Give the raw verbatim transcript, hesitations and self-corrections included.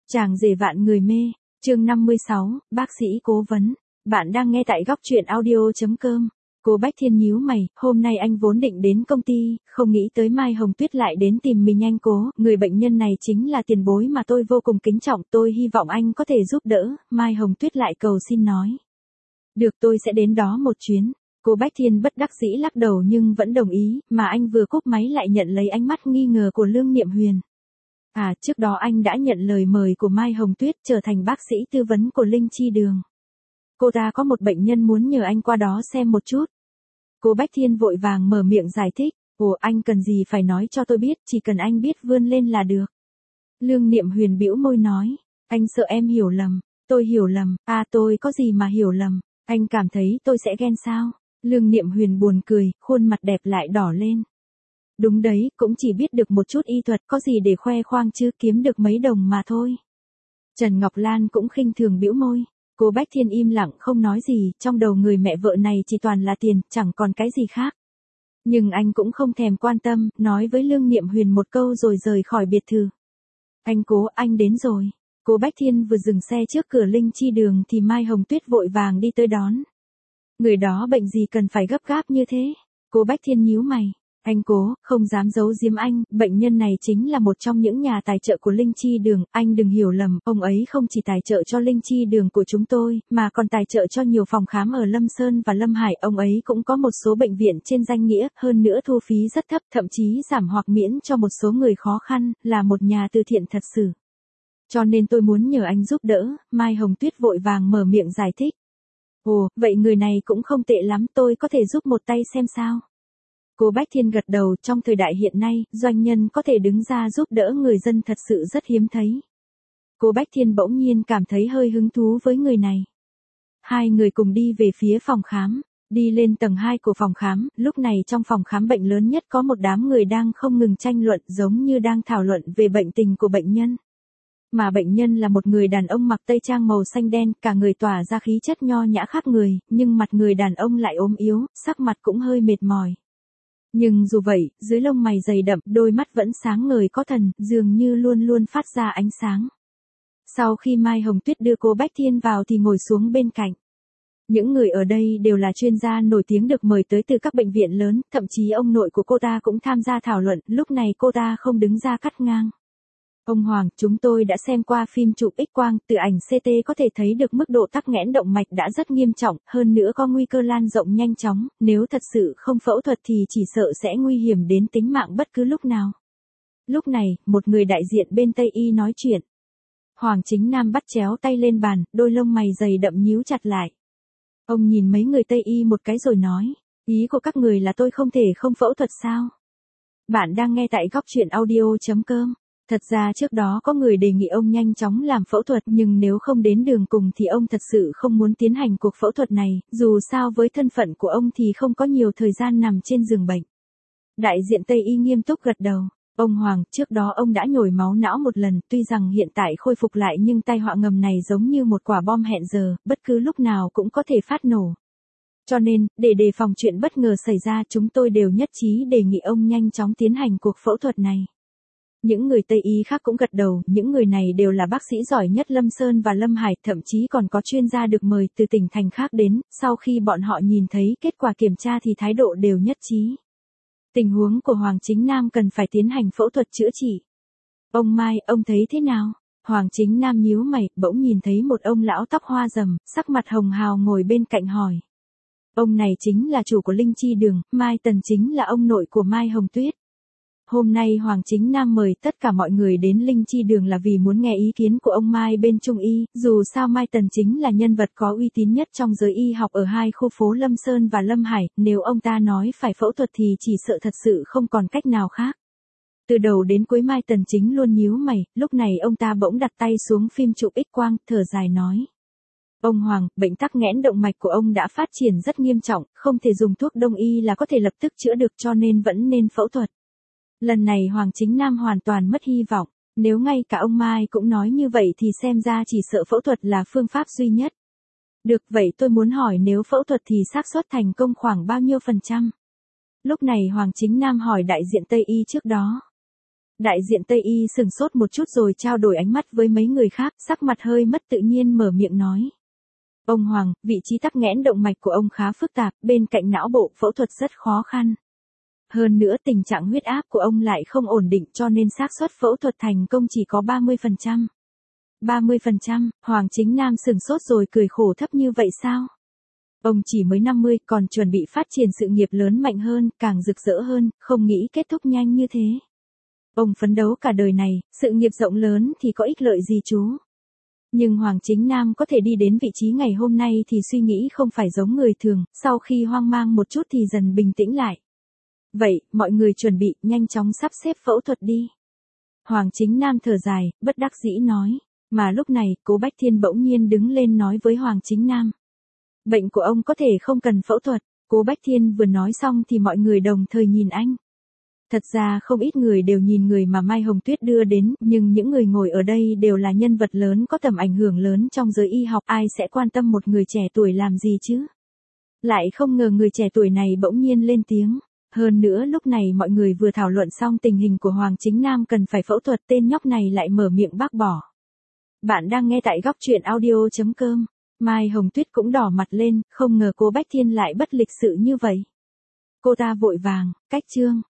Chàng rể vạn người mê, chương năm mươi sáu, bác sĩ cố vấn. Bạn đang nghe tại góc truyện audio.com. Cô Bách Thiên nhíu mày, hôm nay anh vốn định đến công ty, không nghĩ tới Mai Hồng Tuyết lại đến tìm mình. Anh cố, người bệnh nhân này chính là tiền bối mà tôi vô cùng kính trọng, tôi hy vọng anh có thể giúp đỡ. Mai Hồng Tuyết lại cầu xin nói. Được, tôi sẽ đến đó một chuyến. Cô Bách Thiên bất đắc dĩ lắc đầu nhưng vẫn đồng ý, mà anh vừa cúp máy lại nhận lấy ánh mắt nghi ngờ của Lương Niệm Huyền. À, trước đó anh đã nhận lời mời của Mai Hồng Tuyết trở thành bác sĩ tư vấn của Linh Chi Đường. Cô ta có một bệnh nhân muốn nhờ anh qua đó xem một chút. Cô Bách Thiên vội vàng mở miệng giải thích. Ồ, anh cần gì phải nói cho tôi biết, chỉ cần anh biết vươn lên là được. Lương Niệm Huyền bĩu môi nói. Anh sợ em hiểu lầm. Tôi hiểu lầm. À, tôi có gì mà hiểu lầm. Anh cảm thấy tôi sẽ ghen sao? Lương Niệm Huyền buồn cười, khuôn mặt đẹp lại đỏ lên. Đúng đấy, cũng chỉ biết được một chút y thuật, có gì để khoe khoang chứ, kiếm được mấy đồng mà thôi. Trần Ngọc Lan cũng khinh thường bĩu môi. Cô Bách Thiên im lặng không nói gì, trong đầu người mẹ vợ này chỉ toàn là tiền, chẳng còn cái gì khác. Nhưng anh cũng không thèm quan tâm, nói với Lương Niệm Huyền một câu rồi rời khỏi biệt thự. Anh Cố, anh đến rồi. Cô Bách Thiên vừa dừng xe trước cửa Linh Chi Đường thì Mai Hồng Tuyết vội vàng đi tới đón. Người đó bệnh gì cần phải gấp gáp như thế? Cô Bách Thiên nhíu mày. Anh Cố, không dám giấu giếm anh, bệnh nhân này chính là một trong những nhà tài trợ của Linh Chi Đường, anh đừng hiểu lầm, ông ấy không chỉ tài trợ cho Linh Chi Đường của chúng tôi, mà còn tài trợ cho nhiều phòng khám ở Lâm Sơn và Lâm Hải, ông ấy cũng có một số bệnh viện trên danh nghĩa, hơn nữa thu phí rất thấp, thậm chí giảm hoặc miễn cho một số người khó khăn, là một nhà từ thiện thật sự. Cho nên tôi muốn nhờ anh giúp đỡ, Mai Hồng Tuyết vội vàng mở miệng giải thích. Ồ, vậy người này cũng không tệ lắm, tôi có thể giúp một tay xem sao? Cô Bách Thiên gật đầu, trong thời đại hiện nay, doanh nhân có thể đứng ra giúp đỡ người dân thật sự rất hiếm thấy. Cô Bách Thiên bỗng nhiên cảm thấy hơi hứng thú với người này. Hai người cùng đi về phía phòng khám, đi lên tầng hai của phòng khám, lúc này trong phòng khám bệnh lớn nhất có một đám người đang không ngừng tranh luận giống như đang thảo luận về bệnh tình của bệnh nhân. Mà bệnh nhân là một người đàn ông mặc tây trang màu xanh đen, cả người tỏa ra khí chất nho nhã khác người, nhưng mặt người đàn ông lại ốm yếu, sắc mặt cũng hơi mệt mỏi. Nhưng dù vậy, dưới lông mày dày đậm, đôi mắt vẫn sáng ngời có thần, dường như luôn luôn phát ra ánh sáng. Sau khi Mai Hồng Tuyết đưa cô Bách Thiên vào thì ngồi xuống bên cạnh. Những người ở đây đều là chuyên gia nổi tiếng được mời tới từ các bệnh viện lớn, thậm chí ông nội của cô ta cũng tham gia thảo luận, lúc này cô ta không đứng ra cắt ngang. Ông Hoàng, chúng tôi đã xem qua phim chụp X-quang, từ ảnh xê tê có thể thấy được mức độ tắc nghẽn động mạch đã rất nghiêm trọng, hơn nữa có nguy cơ lan rộng nhanh chóng, nếu thật sự không phẫu thuật thì chỉ sợ sẽ nguy hiểm đến tính mạng bất cứ lúc nào. Lúc này, một người đại diện bên Tây Y nói chuyện. Hoàng Chính Nam bắt chéo tay lên bàn, đôi lông mày dày đậm nhíu chặt lại. Ông nhìn mấy người Tây Y một cái rồi nói, ý của các người là tôi không thể không phẫu thuật sao? Bạn đang nghe tại góc truyện audio.com. Thật ra trước đó có người đề nghị ông nhanh chóng làm phẫu thuật, nhưng nếu không đến đường cùng thì ông thật sự không muốn tiến hành cuộc phẫu thuật này, dù sao với thân phận của ông thì không có nhiều thời gian nằm trên giường bệnh. Đại diện Tây Y nghiêm túc gật đầu. Ông Hoàng, trước đó ông đã nhồi máu não một lần, tuy rằng hiện tại khôi phục lại nhưng tai họa ngầm này giống như một quả bom hẹn giờ, bất cứ lúc nào cũng có thể phát nổ. Cho nên, để đề phòng chuyện bất ngờ xảy ra, chúng tôi đều nhất trí đề nghị ông nhanh chóng tiến hành cuộc phẫu thuật này. Những người Tây Y khác cũng gật đầu, những người này đều là bác sĩ giỏi nhất Lâm Sơn và Lâm Hải, thậm chí còn có chuyên gia được mời từ tỉnh thành khác đến, sau khi bọn họ nhìn thấy kết quả kiểm tra thì thái độ đều nhất trí. Tình huống của Hoàng Chính Nam cần phải tiến hành phẫu thuật chữa trị. Ông Mai, ông thấy thế nào? Hoàng Chính Nam nhíu mày, bỗng nhìn thấy một ông lão tóc hoa rầm, sắc mặt hồng hào ngồi bên cạnh hỏi. Ông này chính là chủ của Linh Chi Đường, Mai Tần chính là ông nội của Mai Hồng Tuyết. Hôm nay Hoàng Chính Nam mời tất cả mọi người đến Linh Chi Đường là vì muốn nghe ý kiến của ông Mai bên Trung Y, dù sao Mai Tần chính là nhân vật có uy tín nhất trong giới y học ở hai khu phố Lâm Sơn và Lâm Hải, nếu ông ta nói phải phẫu thuật thì chỉ sợ thật sự không còn cách nào khác. Từ đầu đến cuối Mai Tần chính luôn nhíu mày, lúc này ông ta bỗng đặt tay xuống phim chụp X-quang, thở dài nói. Ông Hoàng, bệnh tắc nghẽn động mạch của ông đã phát triển rất nghiêm trọng, không thể dùng thuốc đông y là có thể lập tức chữa được cho nên vẫn nên phẫu thuật. Lần này Hoàng Chính Nam hoàn toàn mất hy vọng, nếu ngay cả ông Mai cũng nói như vậy thì xem ra chỉ sợ phẫu thuật là phương pháp duy nhất. Được, vậy tôi muốn hỏi nếu phẫu thuật thì xác suất thành công khoảng bao nhiêu phần trăm? Lúc này Hoàng Chính Nam hỏi đại diện Tây Y trước đó. Đại diện Tây Y sừng sốt một chút rồi trao đổi ánh mắt với mấy người khác, sắc mặt hơi mất tự nhiên mở miệng nói. Ông Hoàng, vị trí tắc nghẽn động mạch của ông khá phức tạp, bên cạnh não bộ phẫu thuật rất khó khăn. Hơn nữa tình trạng huyết áp của ông lại không ổn định cho nên xác suất phẫu thuật thành công chỉ có ba mươi phần trăm. ba mươi phần trăm, Hoàng Chính Nam sừng sốt rồi cười khổ, thấp như vậy sao? Ông chỉ mới năm mươi, còn chuẩn bị phát triển sự nghiệp lớn mạnh hơn, càng rực rỡ hơn, không nghĩ kết thúc nhanh như thế. Ông phấn đấu cả đời này, sự nghiệp rộng lớn thì có ích lợi gì chú? Nhưng Hoàng Chính Nam có thể đi đến vị trí ngày hôm nay thì suy nghĩ không phải giống người thường, sau khi hoang mang một chút thì dần bình tĩnh lại. Vậy, mọi người chuẩn bị, nhanh chóng sắp xếp phẫu thuật đi. Hoàng Chính Nam thở dài, bất đắc dĩ nói. Mà lúc này, Cố Bách Thiên bỗng nhiên đứng lên nói với Hoàng Chính Nam. Bệnh của ông có thể không cần phẫu thuật. Cố Bách Thiên vừa nói xong thì mọi người đồng thời nhìn anh. Thật ra không ít người đều nhìn người mà Mai Hồng Tuyết đưa đến, nhưng những người ngồi ở đây đều là nhân vật lớn có tầm ảnh hưởng lớn trong giới y học, ai sẽ quan tâm một người trẻ tuổi làm gì chứ? Lại không ngờ người trẻ tuổi này bỗng nhiên lên tiếng. Hơn nữa lúc này mọi người vừa thảo luận xong tình hình của Hoàng Chính Nam cần phải phẫu thuật, tên nhóc này lại mở miệng bác bỏ. Bạn đang nghe tại góc truyện audio chấm com. Mai Hồng Tuyết cũng đỏ mặt lên, không ngờ Cố Bách Thiên lại bất lịch sự như vậy. Cô ta vội vàng, cách chương.